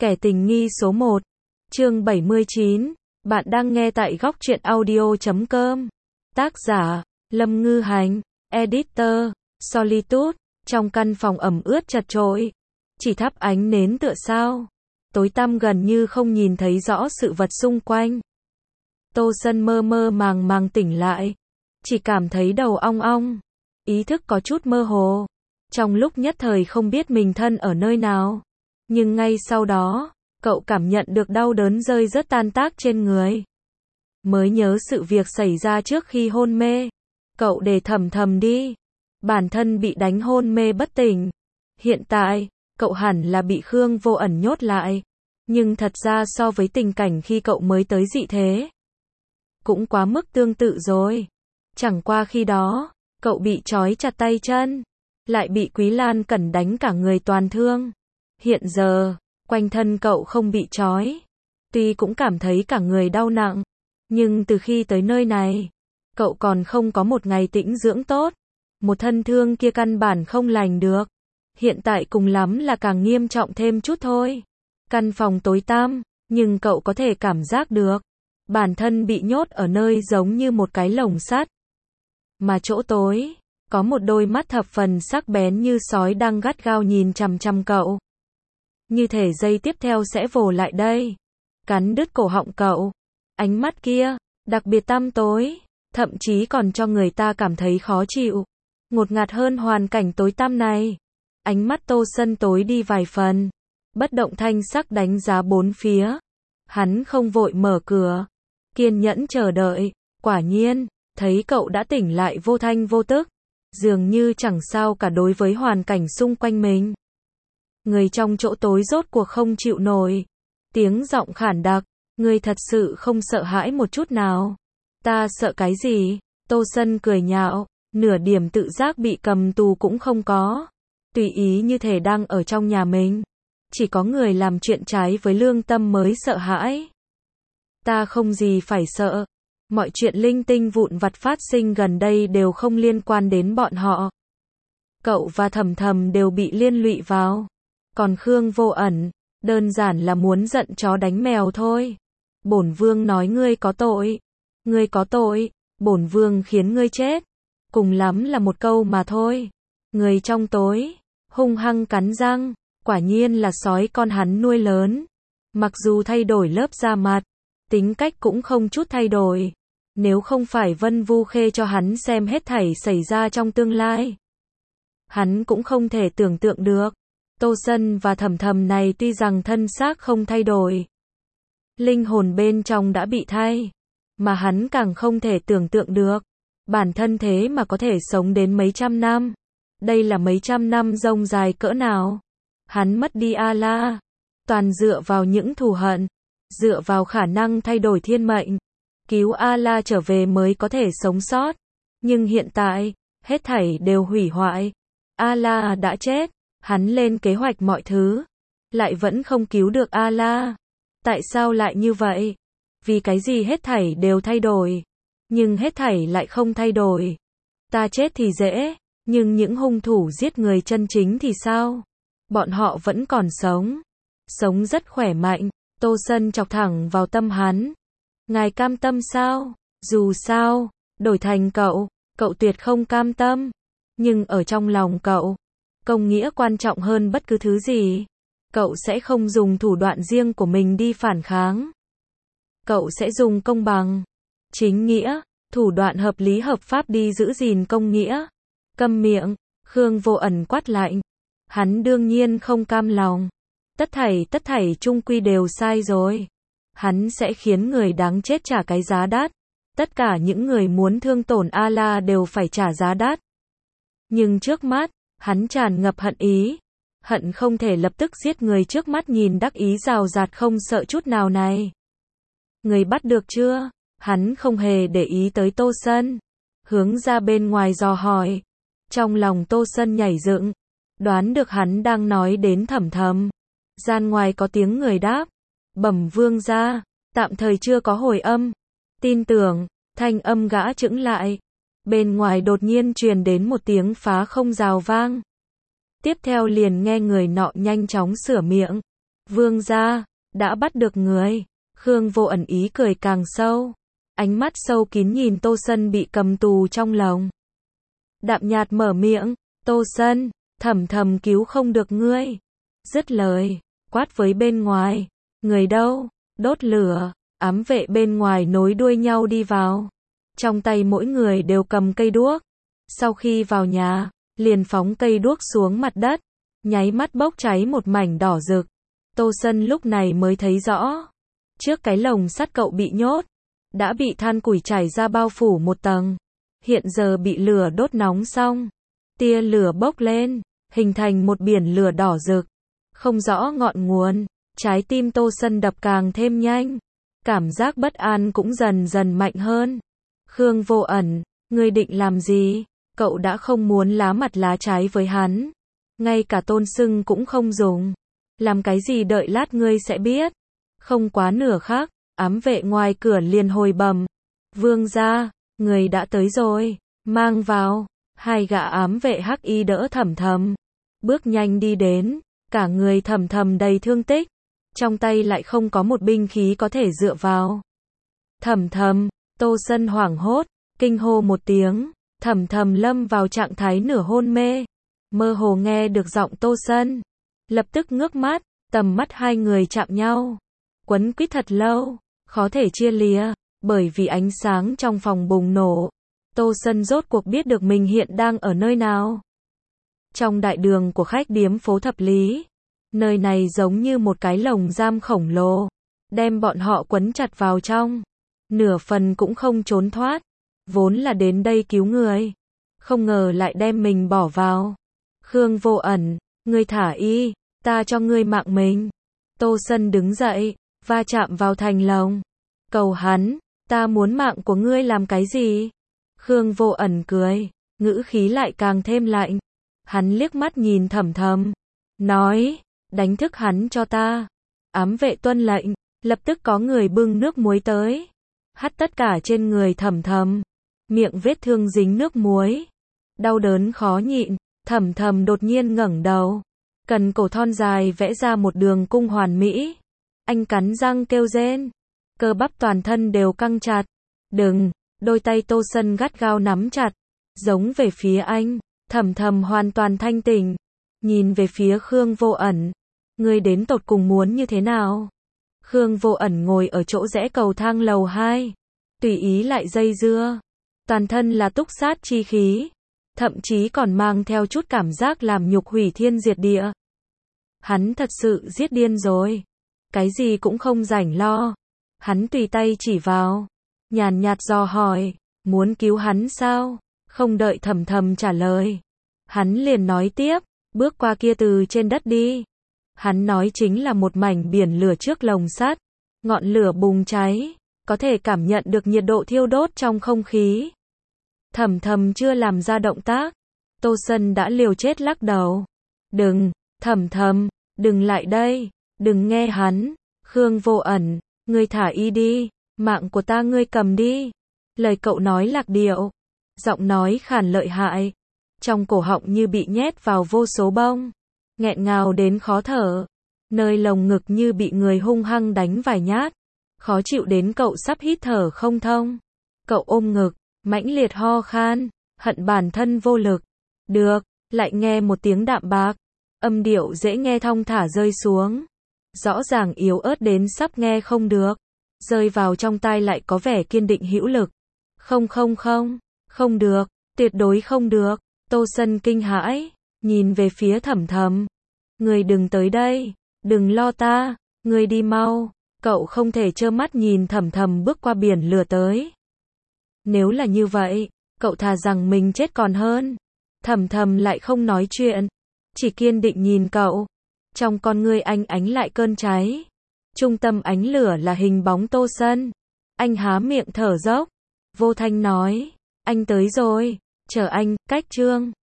Kẻ tình nghi số 1. Chương 79. Bạn đang nghe tại góc truyện audio.com. Tác giả: Lâm Ngư Hành. Editor: Solitude. Trong căn phòng ẩm ướt chật chội, chỉ thắp ánh nến tựa sao, tối tăm gần như không nhìn thấy rõ sự vật xung quanh. Tô Sân mơ mơ màng màng tỉnh lại, chỉ cảm thấy đầu ong ong, ý thức có chút mơ hồ. Trong lúc nhất thời không biết mình thân ở nơi nào, nhưng ngay sau đó, cậu cảm nhận được đau đớn rơi rớt tan tác trên người. Mới nhớ sự việc xảy ra trước khi hôn mê. Cậu để thầm thầm đi. Bản thân bị đánh hôn mê bất tỉnh. Hiện tại, cậu hẳn là bị Khương Vô Ẩn nhốt lại. Nhưng thật ra so với tình cảnh khi cậu mới tới dị thế, cũng quá mức tương tự rồi. Chẳng qua khi đó, cậu bị trói chặt tay chân, lại bị Quý Lan Cẩn đánh cả người toàn thương. Hiện giờ, quanh thân cậu không bị trói, tuy cũng cảm thấy cả người đau nặng, nhưng từ khi tới nơi này, cậu còn không có một ngày tĩnh dưỡng tốt. Một thân thương kia căn bản không lành được. Hiện tại cùng lắm là càng nghiêm trọng thêm chút thôi. Căn phòng tối tăm, nhưng cậu có thể cảm giác được bản thân bị nhốt ở nơi giống như một cái lồng sắt. Mà chỗ tối, có một đôi mắt thập phần sắc bén như sói đang gắt gao nhìn chằm chằm cậu. Như thể giây tiếp theo sẽ vồ lại đây, cắn đứt cổ họng cậu. Ánh mắt kia, đặc biệt tăm tối, thậm chí còn cho người ta cảm thấy khó chịu, ngột ngạt hơn hoàn cảnh tối tăm này. Ánh mắt Tô Sân tối đi vài phần, bất động thanh sắc đánh giá bốn phía. Hắn không vội mở cửa, kiên nhẫn chờ đợi. Quả nhiên, thấy cậu đã tỉnh lại vô thanh vô tức, dường như chẳng sao cả đối với hoàn cảnh xung quanh mình. Người trong chỗ tối rốt cuộc không chịu nổi, tiếng giọng khản đặc: "Ngươi thật sự không sợ hãi một chút nào?" "Ta sợ cái gì?" Tô Sân cười nhạo, nửa điểm tự giác bị cầm tù cũng không có, tùy ý như thể đang ở trong nhà mình. Chỉ có người làm chuyện trái với lương tâm mới sợ hãi. Ta không gì phải sợ. Mọi chuyện linh tinh vụn vặt phát sinh gần đây đều không liên quan đến bọn họ. Cậu và Thầm Thầm đều bị liên lụy vào. Còn Khương Vô Ẩn, đơn giản là muốn giận chó đánh mèo thôi. Bổn vương nói ngươi có tội. Ngươi có tội, bổn vương khiến ngươi chết. Cùng lắm là một câu mà thôi. Người trong tối, hung hăng cắn răng, quả nhiên là sói con hắn nuôi lớn. Mặc dù thay đổi lớp da mặt, tính cách cũng không chút thay đổi. Nếu không phải Vân Vu Khê cho hắn xem hết thảy xảy ra trong tương lai, hắn cũng không thể tưởng tượng được. Tô Sân và Thầm Thầm này tuy rằng thân xác không thay đổi, linh hồn bên trong đã bị thay, mà hắn càng không thể tưởng tượng được bản thân thế mà có thể sống đến mấy trăm năm. Đây là mấy trăm năm rông dài cỡ nào. Hắn mất đi A-la, toàn dựa vào những thù hận, dựa vào khả năng thay đổi thiên mệnh, cứu A-la trở về mới có thể sống sót. Nhưng hiện tại, hết thảy đều hủy hoại. A-la đã chết, hắn lên kế hoạch mọi thứ, lại vẫn không cứu được A-la. Tại sao lại như vậy? Vì cái gì hết thảy đều thay đổi, nhưng hết thảy lại không thay đổi? Ta chết thì dễ, nhưng những hung thủ giết người chân chính thì sao? Bọn họ vẫn còn sống, sống rất khỏe mạnh. Tô Sân chọc thẳng vào tâm hắn. Ngài cam tâm sao? Dù sao, đổi thành cậu, cậu tuyệt không cam tâm. Nhưng ở trong lòng cậu, công nghĩa quan trọng hơn bất cứ thứ gì. Cậu sẽ không dùng thủ đoạn riêng của mình đi phản kháng. Cậu sẽ dùng công bằng, chính nghĩa, thủ đoạn hợp lý hợp pháp đi giữ gìn công nghĩa. Câm miệng, Khương Vô Ẩn quát lạnh. Hắn đương nhiên không cam lòng. Tất thảy chung quy đều sai rồi. Hắn sẽ khiến người đáng chết trả cái giá đắt. Tất cả những người muốn thương tổn A-la đều phải trả giá đắt. Nhưng trước mắt, hắn tràn ngập hận ý. Hận không thể lập tức giết người trước mắt nhìn đắc ý rào rạt không sợ chút nào này. Người bắt được chưa? Hắn không hề để ý tới Tô Sân, hướng ra bên ngoài dò hỏi. Trong lòng Tô Sân nhảy dựng, đoán được hắn đang nói đến Thầm Thầm. Gian ngoài có tiếng người đáp. Bẩm vương gia, tạm thời chưa có hồi âm. Tin tưởng, thanh âm gã chững lại. Bên ngoài đột nhiên truyền đến một tiếng phá không rào vang. Tiếp theo liền nghe người nọ nhanh chóng sửa miệng. Vương gia, đã bắt được người. Khương Vô Ẩn ý cười càng sâu. Ánh mắt sâu kín nhìn Tô Sân bị cầm tù trong lồng. Đạm nhạt mở miệng, Tô Sân, Thẩm Thầm cứu không được ngươi. Dứt lời, quát với bên ngoài, người đâu, đốt lửa. Ám vệ bên ngoài nối đuôi nhau đi vào. Trong tay mỗi người đều cầm cây đuốc. Sau khi vào nhà, liền phóng cây đuốc xuống mặt đất, nháy mắt bốc cháy một mảnh đỏ rực. Tô Sân lúc này mới thấy rõ. Trước cái lồng sắt cậu bị nhốt, đã bị than củi chảy ra bao phủ một tầng. Hiện giờ bị lửa đốt nóng xong. Tia lửa bốc lên, hình thành một biển lửa đỏ rực. Không rõ ngọn nguồn, trái tim Tô Sân đập càng thêm nhanh. Cảm giác bất an cũng dần dần mạnh hơn. Khương Vô Ẩn, ngươi định làm gì? Cậu đã không muốn lá mặt lá trái với hắn. Ngay cả tôn xưng cũng không dùng. Làm cái gì đợi lát ngươi sẽ biết. Không quá nửa khắc, ám vệ ngoài cửa liền hồi bẩm. Vương gia, người đã tới rồi, mang vào. Hai gã ám vệ hắc y đỡ Thẩm Thầm. Bước nhanh đi đến, cả người Thẩm Thầm đầy thương tích. Trong tay lại không có một binh khí có thể dựa vào. Thẩm Thầm, Tô Sân hoảng hốt, kinh hô một tiếng. Thẩm Thầm lâm vào trạng thái nửa hôn mê. Mơ hồ nghe được giọng Tô Sân. Lập tức ngước mắt, tầm mắt hai người chạm nhau. Quấn quýt thật lâu, khó thể chia lìa, bởi vì ánh sáng trong phòng bùng nổ. Tô Sân rốt cuộc biết được mình hiện đang ở nơi nào. Trong đại đường của khách điếm phố Thập Lý. Nơi này giống như một cái lồng giam khổng lồ, đem bọn họ quấn chặt vào trong. Nửa phần cũng không trốn thoát. Vốn là đến đây cứu người, không ngờ lại đem mình bỏ vào. Khương Vô Ẩn, ngươi thả y, ta cho ngươi mạng mình. Tô Sân đứng dậy, va chạm vào thành lồng. Cầu hắn, ta muốn mạng của ngươi làm cái gì? Khương Vô Ẩn cười, ngữ khí lại càng thêm lạnh. Hắn liếc mắt nhìn Thẩm Thầm, nói, đánh thức hắn cho ta. Ám vệ tuân lệnh, lập tức có người bưng nước muối tới. Hắt tất cả trên người Thẩm Thầm. Miệng vết thương dính nước muối. Đau đớn khó nhịn, Thẩm Thầm đột nhiên ngẩng đầu. Cần cổ thon dài vẽ ra một đường cung hoàn mỹ. Anh cắn răng kêu rên. Cơ bắp toàn thân đều căng chặt. Đừng, đôi tay Tô Sân gắt gao nắm chặt. Giống về phía anh. Thẩm Thầm hoàn toàn thanh tỉnh. Nhìn về phía Khương Vô Ẩn. Ngươi đến tột cùng muốn như thế nào? Khương Vô Ẩn ngồi ở chỗ rẽ cầu thang lầu 2. Tùy ý lại dây dưa. Toàn thân là túc sát chi khí. Thậm chí còn mang theo chút cảm giác làm nhục hủy thiên diệt địa. Hắn thật sự giết điên rồi. Cái gì cũng không rảnh lo. Hắn tùy tay chỉ vào. Nhàn nhạt dò hỏi. Muốn cứu hắn sao? Không đợi Thẩm Thầm trả lời. Hắn liền nói tiếp. Bước qua kia từ trên đất đi. Hắn nói chính là một mảnh biển lửa trước lồng sắt. Ngọn lửa bùng cháy. Có thể cảm nhận được nhiệt độ thiêu đốt trong không khí. Thẩm Thầm chưa làm ra động tác. Tô Sân đã liều chết lắc đầu. Đừng, Thẩm Thầm, đừng lại đây. Đừng nghe hắn. Khương Vô Ẩn, ngươi thả y đi. Mạng của ta ngươi cầm đi. Lời cậu nói lạc điệu. Giọng nói khàn lợi hại. Trong cổ họng như bị nhét vào vô số bông. Nghẹn ngào đến khó thở. Nơi lồng ngực như bị người hung hăng đánh vài nhát. Khó chịu đến cậu sắp hít thở không thông. Cậu ôm ngực, mãnh liệt ho khan, hận bản thân vô lực. Được, lại nghe một tiếng đạm bạc. Âm điệu dễ nghe thong thả rơi xuống. Rõ ràng yếu ớt đến sắp nghe không được. Rơi vào trong tai lại có vẻ kiên định hữu lực. Không, không được, tuyệt đối không được. Tô Sân kinh hãi, nhìn về phía Thẩm Thầm. Người đừng tới đây, đừng lo ta, người đi mau. Cậu không thể trơ mắt nhìn Thẩm Thầm bước qua biển lửa tới. Nếu là như vậy, cậu thà rằng mình chết còn hơn. Thẩm Thầm lại không nói chuyện, chỉ kiên định nhìn cậu. Trong con ngươi anh ánh lại cơn cháy. Trung tâm ánh lửa là hình bóng Tô Sân. Anh há miệng thở dốc. Vô thanh nói, anh tới rồi, chờ anh, cách chương.